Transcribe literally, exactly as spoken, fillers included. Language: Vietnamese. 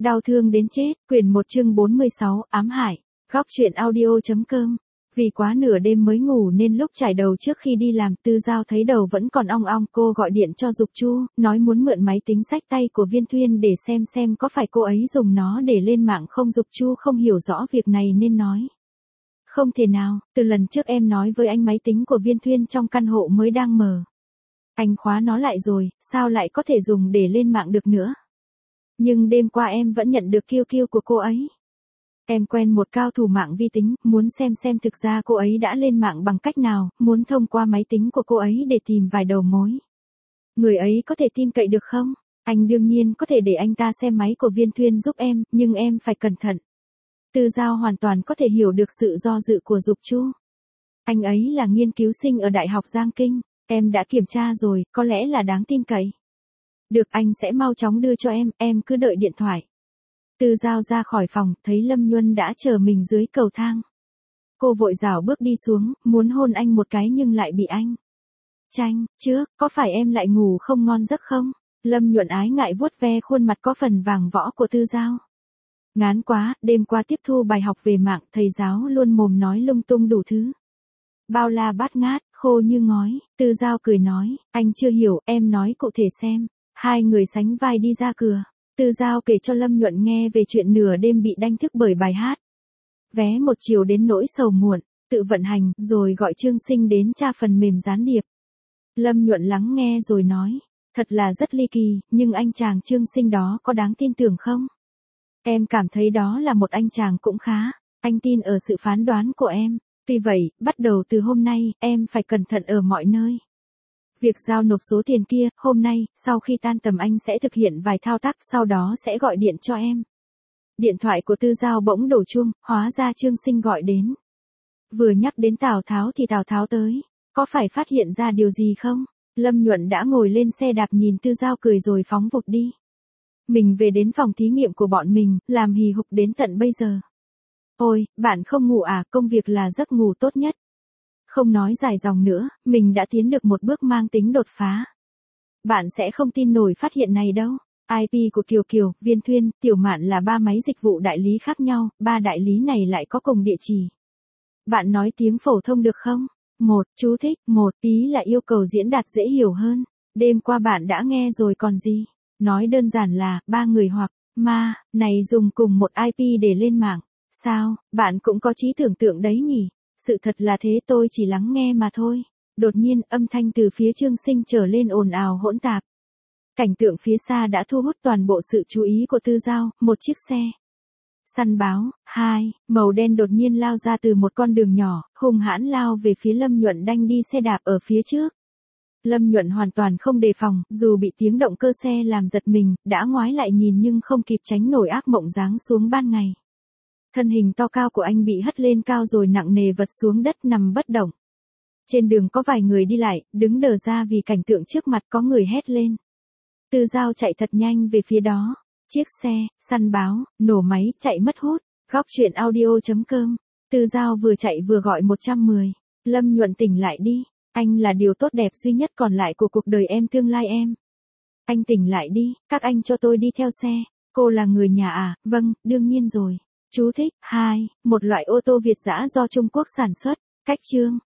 Đau thương đến chết, quyển một chương bốn mươi sáu, ám hại. Góc truyện audio.com. Vì quá nửa đêm mới ngủ nên lúc trải đầu trước khi đi làm, Tư Giao thấy đầu vẫn còn ong ong, cô gọi điện cho Dục Chu, nói muốn mượn máy tính xách tay của Viên Thuyên để xem xem có phải cô ấy dùng nó để lên mạng không. Dục Chu không hiểu rõ việc này nên nói: không thể nào, từ lần trước em nói với anh máy tính của Viên Thuyên trong căn hộ mới đang mở. Anh khóa nó lại rồi, sao lại có thể dùng để lên mạng được nữa? Nhưng đêm qua em vẫn nhận được kiu kiu của cô ấy. Em quen một cao thủ mạng vi tính, muốn xem xem thực ra cô ấy đã lên mạng bằng cách nào, muốn thông qua máy tính của cô ấy để tìm vài đầu mối. Người ấy có thể tin cậy được không? Anh đương nhiên có thể để anh ta xem máy của Viên Thuyên giúp em, nhưng em phải cẩn thận. Tư Giao hoàn toàn có thể hiểu được sự do dự của Dục Chu. Anh ấy là nghiên cứu sinh ở Đại học Giang Kinh, em đã kiểm tra rồi, có lẽ là đáng tin cậy. Được, anh sẽ mau chóng đưa cho em, em cứ đợi điện thoại. Tư Giao ra khỏi phòng, thấy Lâm Nhuân đã chờ mình dưới cầu thang. Cô vội rảo bước đi xuống, muốn hôn anh một cái nhưng lại bị anh Tranh, trước, có phải em lại ngủ không ngon giấc không? Lâm Nhuận ái ngại vuốt ve khuôn mặt có phần vàng võ của Tư Giao. Ngán quá, đêm qua tiếp thu bài học về mạng, thầy giáo luôn mồm nói lung tung đủ thứ. Bao la bát ngát, khô như ngói. Tư Giao cười nói, anh chưa hiểu, em nói cụ thể xem. Hai người sánh vai đi ra cửa. Tư Giao kể cho Lâm Nhuận nghe về chuyện nửa đêm bị đánh thức bởi bài hát Vé một chiều đến nỗi sầu muộn, tự vận hành, rồi gọi Trương Sinh đến tra phần mềm gián điệp. Lâm Nhuận lắng nghe rồi nói, thật là rất ly kỳ, nhưng anh chàng Trương Sinh đó có đáng tin tưởng không? Em cảm thấy đó là một anh chàng cũng khá, anh tin ở sự phán đoán của em. Tuy vậy, bắt đầu từ hôm nay, em phải cẩn thận ở mọi nơi. Việc giao nộp số tiền kia, hôm nay, sau khi tan tầm anh sẽ thực hiện vài thao tác, sau đó sẽ gọi điện cho em. Điện thoại của Tư Giao bỗng đổ chuông, hóa ra Trương Sinh gọi đến. Vừa nhắc đến Tào Tháo thì Tào Tháo tới. Có phải phát hiện ra điều gì không? Lâm Nhuận đã ngồi lên xe đạp nhìn Tư Giao cười rồi phóng vụt đi. Mình về đến phòng thí nghiệm của bọn mình, làm hì hục đến tận bây giờ. Ôi, bạn không ngủ à, công việc là giấc ngủ tốt nhất. Không nói dài dòng nữa, mình đã tiến được một bước mang tính đột phá. Bạn sẽ không tin nổi phát hiện này đâu. i pê của Kiều Kiều, Viên Thuyên, Tiểu Mạn là ba máy dịch vụ đại lý khác nhau, ba đại lý này lại có cùng địa chỉ. Bạn nói tiếng phổ thông được không? Một, chú thích, một, ý là yêu cầu diễn đạt dễ hiểu hơn. Đêm qua bạn đã nghe rồi còn gì? Nói đơn giản là, ba người hoặc, ma, này dùng cùng một i pê để lên mạng. Sao, bạn cũng có trí tưởng tượng đấy nhỉ? Sự thật là thế, tôi chỉ lắng nghe mà thôi. Đột nhiên, âm thanh từ phía Trương Sinh trở lên ồn ào hỗn tạp. Cảnh tượng phía xa đã thu hút toàn bộ sự chú ý của Tư Giao, một chiếc xe săn báo, hai, màu đen đột nhiên lao ra từ một con đường nhỏ, hung hãn lao về phía Lâm Nhuận đang đi xe đạp ở phía trước. Lâm Nhuận hoàn toàn không đề phòng, dù bị tiếng động cơ xe làm giật mình, đã ngoái lại nhìn nhưng không kịp tránh nổi ác mộng giáng xuống ban ngày. Thân hình to cao của anh bị hất lên cao rồi nặng nề vật xuống đất nằm bất động. Trên đường có vài người đi lại, đứng đờ ra vì cảnh tượng trước mặt, có người hét lên. Tư Giao chạy thật nhanh về phía đó. Chiếc xe săn báo nổ máy chạy mất hút. Góc truyện audio.com. Tư Giao vừa chạy vừa gọi một trăm mười. Lâm Nhuận tỉnh lại đi. Anh là điều tốt đẹp duy nhất còn lại của cuộc đời em, tương lai em. Anh tỉnh lại đi, các anh cho tôi đi theo xe. Cô là người nhà à? Vâng, đương nhiên rồi. Chú thích, hai, một loại ô tô Việt dã do Trung Quốc sản xuất. Cách chương